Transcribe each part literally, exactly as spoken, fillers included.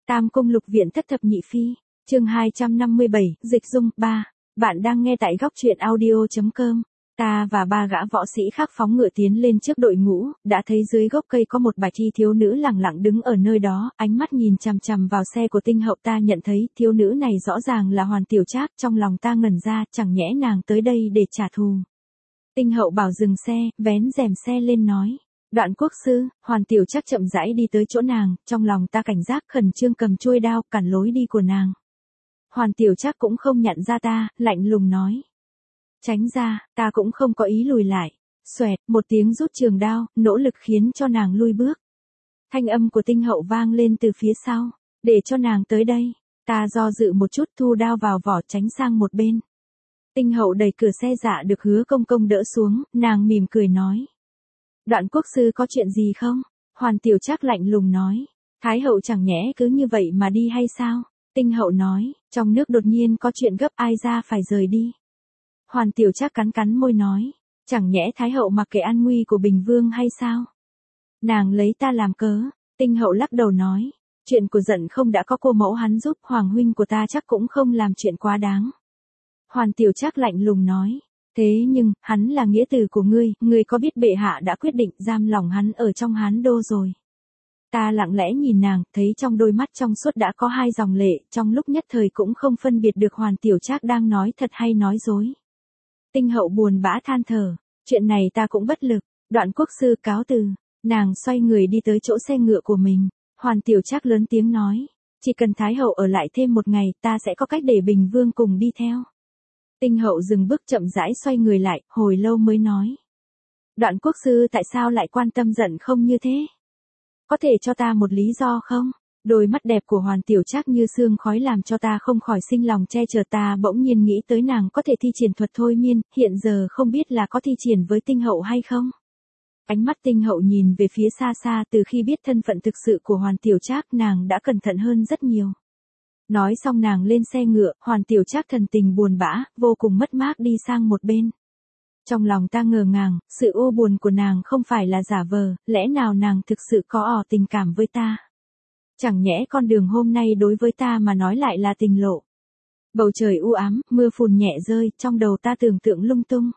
Tam Cung Lục Viện Thất Thập Nhị Phi, chương hai trăm năm mươi bảy, Dịch Dung, ba. Bạn đang nghe tại góc truyện audio.com. Ta và ba gã võ sĩ khác phóng ngựa tiến lên trước đội ngũ, đã thấy dưới gốc cây có một bạch y thiếu nữ lẳng lặng đứng ở nơi đó, ánh mắt nhìn chằm chằm vào xe của Tinh Hậu. Ta nhận thấy thiếu nữ này rõ ràng là Hoàn Tiểu Trác, trong lòng ta ngẩn ra, chẳng nhẽ nàng tới đây để trả thù. Tinh Hậu bảo dừng xe, vén rèm xe lên nói. Đoạn Quốc sư. Hoàn Tiểu Trác chậm rãi đi tới chỗ nàng, trong lòng ta cảnh giác khẩn trương cầm chuôi đao, cản lối đi của nàng. Hoàn Tiểu Trác cũng không nhận ra ta, lạnh lùng nói. Tránh ra, ta cũng không có ý lùi lại. Xoẹt, một tiếng rút trường đao, nỗ lực khiến cho nàng lui bước. Thanh âm của Tinh Hậu vang lên từ phía sau. Để cho nàng tới đây. Ta do dự một chút thu đao vào vỏ tránh sang một bên. Tinh Hậu đẩy cửa xe dạ được Hứa Công Công đỡ xuống, nàng mỉm cười nói. Đoạn Quốc sư có chuyện gì không? Hoàn Tiểu Trác lạnh lùng nói. Thái hậu chẳng nhẽ cứ như vậy mà đi hay sao? Tinh Hậu nói, trong nước đột nhiên có chuyện gấp ai ra phải rời đi. Hoàn Tiểu Trác cắn cắn môi nói, chẳng nhẽ Thái hậu mặc kệ an nguy của Bình Vương hay sao? Nàng lấy ta làm cớ. Tinh Hậu lắc đầu nói, chuyện của giận không đã có cô mẫu hắn giúp, hoàng huynh của ta chắc cũng không làm chuyện quá đáng. Hoàn Tiểu Trác lạnh lùng nói, thế nhưng, hắn là nghĩa tử của ngươi, ngươi có biết bệ hạ đã quyết định giam lỏng hắn ở trong Hán Đô rồi. Ta lặng lẽ nhìn nàng, thấy trong đôi mắt trong suốt đã có hai dòng lệ, trong lúc nhất thời cũng không phân biệt được Hoàn Tiểu Trác đang nói thật hay nói dối. Tinh Hậu buồn bã than thở, chuyện này ta cũng bất lực. Đoạn Quốc sư cáo từ, nàng xoay người đi tới chỗ xe ngựa của mình. Hoàn Tiểu Trác lớn tiếng nói, chỉ cần Thái hậu ở lại thêm một ngày, ta sẽ có cách để Bình Vương cùng đi theo. Tinh Hậu dừng bước chậm rãi xoay người lại, hồi lâu mới nói. Đoạn Quốc sư tại sao lại quan tâm giận không như thế? Có thể cho ta một lý do không? Đôi mắt đẹp của Hoàn Tiểu Trác như sương khói làm cho ta không khỏi sinh lòng che chở. Ta bỗng nhiên nghĩ tới nàng có thể thi triển thuật thôi miên, hiện giờ không biết là có thi triển với Tinh Hậu hay không? Ánh mắt Tinh Hậu nhìn về phía xa xa, từ khi biết thân phận thực sự của Hoàn Tiểu Trác nàng đã cẩn thận hơn rất nhiều. Nói xong nàng lên xe ngựa, Hoàn Tiểu Trác thần tình buồn bã, vô cùng mất mát đi sang một bên. Trong lòng ta ngờ ngàng, sự u buồn của nàng không phải là giả vờ, lẽ nào nàng thực sự có ỏ tình cảm với ta? Chẳng nhẽ con đường hôm nay đối với ta mà nói lại là tình lộ. Bầu trời u ám, mưa phùn nhẹ rơi, trong đầu ta tưởng tượng lung tung.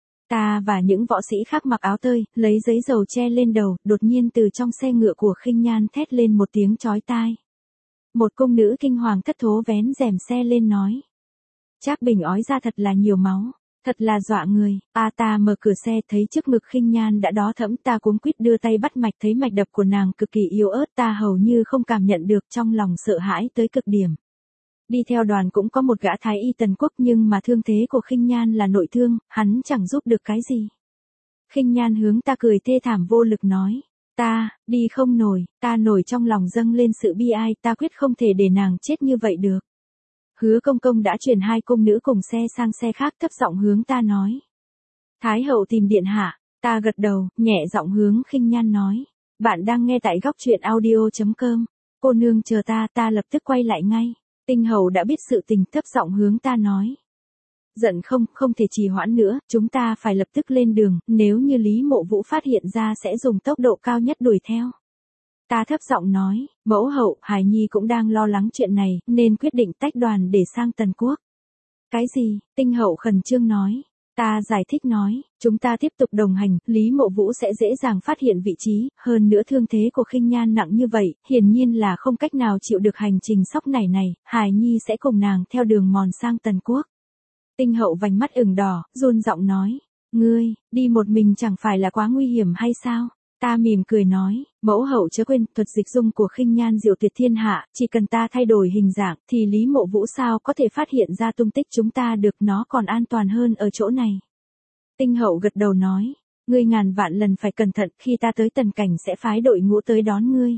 Ta và những võ sĩ khác mặc áo tơi, lấy giấy dầu che lên đầu, đột nhiên từ trong xe ngựa của Khinh Nhan thét lên một tiếng chói tai. Một cung nữ kinh hoàng thất thố vén rèm xe lên nói. Trác Bình ói ra thật là nhiều máu, thật là dọa người. A ta mở cửa xe thấy trước ngực Khinh Nhan đã đỏ thẫm, ta cuống quýt đưa tay bắt mạch thấy mạch đập của nàng cực kỳ yếu ớt, ta hầu như không cảm nhận được, trong lòng sợ hãi tới cực điểm. Đi theo đoàn cũng có một gã thái y Tần Quốc, nhưng mà thương thế của Khinh Nhan là nội thương, hắn chẳng giúp được cái gì. Khinh Nhan hướng ta cười thê thảm vô lực nói. Ta, đi không nổi, ta nổi trong lòng dâng lên sự bi ai, ta quyết không thể để nàng chết như vậy được. Hứa Công Công đã chuyển hai cung nữ cùng xe sang xe khác, thấp giọng hướng ta nói. Thái hậu tìm điện hạ. Ta gật đầu, nhẹ giọng hướng Khinh Nhan nói. Bạn đang nghe tại góc truyện audio.com. Cô nương chờ ta, ta lập tức quay lại ngay. Tinh Hậu đã biết sự tình, thấp giọng hướng ta nói. Giận không, không thể trì hoãn nữa, chúng ta phải lập tức lên đường, nếu như Lý Mộ Vũ phát hiện ra sẽ dùng tốc độ cao nhất đuổi theo. Ta thấp giọng nói, mẫu hậu, Hải Nhi cũng đang lo lắng chuyện này, nên quyết định tách đoàn để sang Tần Quốc. Cái gì? Tinh Hậu khẩn trương nói. Ta giải thích nói, chúng ta tiếp tục đồng hành, Lý Mộ Vũ sẽ dễ dàng phát hiện vị trí, hơn nữa thương thế của Khinh Nhan nặng như vậy, hiển nhiên là không cách nào chịu được hành trình sóc nảy này, Hải Nhi sẽ cùng nàng theo đường mòn sang Tần Quốc. Tinh Hậu vành mắt ửng đỏ, run giọng nói, ngươi, đi một mình chẳng phải là quá nguy hiểm hay sao? Ta mỉm cười nói, mẫu hậu chớ quên, thuật dịch dung của Khinh Nhan diệu tuyệt thiên hạ, chỉ cần ta thay đổi hình dạng, thì Lý Mộ Vũ sao có thể phát hiện ra tung tích chúng ta được, nó còn an toàn hơn ở chỗ này. Tinh Hậu gật đầu nói, ngươi ngàn vạn lần phải cẩn thận, khi ta tới Tần Cảnh sẽ phái đội ngũ tới đón ngươi.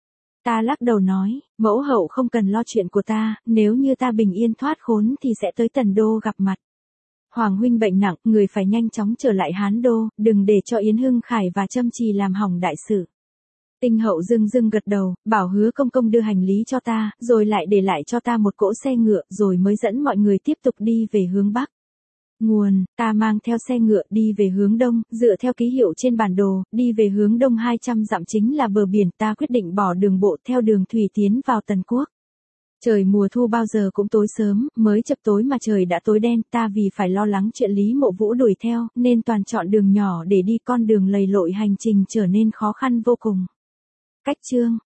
Ta lắc đầu nói, mẫu hậu không cần lo chuyện của ta, nếu như ta bình yên thoát khốn thì sẽ tới Tần Đô gặp mặt. Hoàng huynh bệnh nặng, người phải nhanh chóng trở lại Hán Đô, đừng để cho Yến Hưng Khải và Trâm Trì làm hỏng đại sự. Tinh Hậu dưng dưng gật đầu, bảo Hứa Công Công đưa hành lý cho ta, rồi lại để lại cho ta một cỗ xe ngựa, rồi mới dẫn mọi người tiếp tục đi về hướng Bắc. Nguồn, ta mang theo xe ngựa đi về hướng đông, dựa theo ký hiệu trên bản đồ, đi về hướng đông hai trăm dặm chính là bờ biển, ta quyết định bỏ đường bộ theo đường thủy tiến vào Tần Quốc. Trời mùa thu bao giờ cũng tối sớm, mới chập tối mà trời đã tối đen, ta vì phải lo lắng chuyện Lý Mộ Vũ đuổi theo, nên toàn chọn đường nhỏ để đi, con đường lầy lội hành trình trở nên khó khăn vô cùng. Cách chương